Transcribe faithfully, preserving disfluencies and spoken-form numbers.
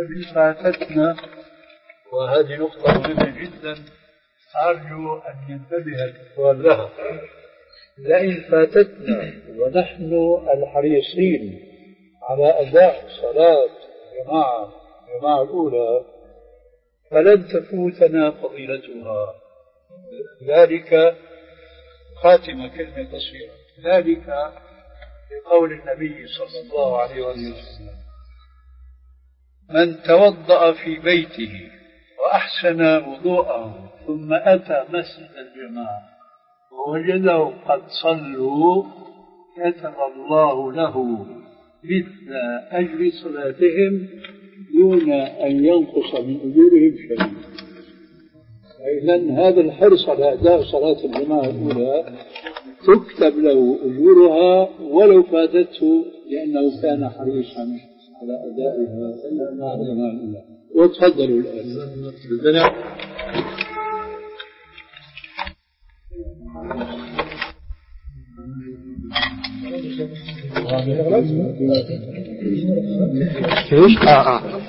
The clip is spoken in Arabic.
الذي فاتتنا، وهذه نقطة مهمة جدا أرجو أن ينتبه الإخوان لها. لئن فاتتنا ونحن الحريصين على أداء صلاة الجماعة الجماعة الأولى فلن تفوتنا فضيلتها. ذلك خاتمة كلمة قصيرة. ذلك لقول النبي صلى الله عليه وسلم: من توضأ في بيته وأحسن وضوءه ثم أتى مسجد الجماعة ووجده قد صلوا كتب الله له مثل أجر صلاتهم دون أن ينقص من أجورهم شيء. إذن هذا الحرص على أداء صلاة الجماعة الأولى تكتب له أجورها ولو فاتته، لأنه كان حريصا على أدائها مع الجماعة الأولى. وتفضلوا الآن. ايش؟ اه اه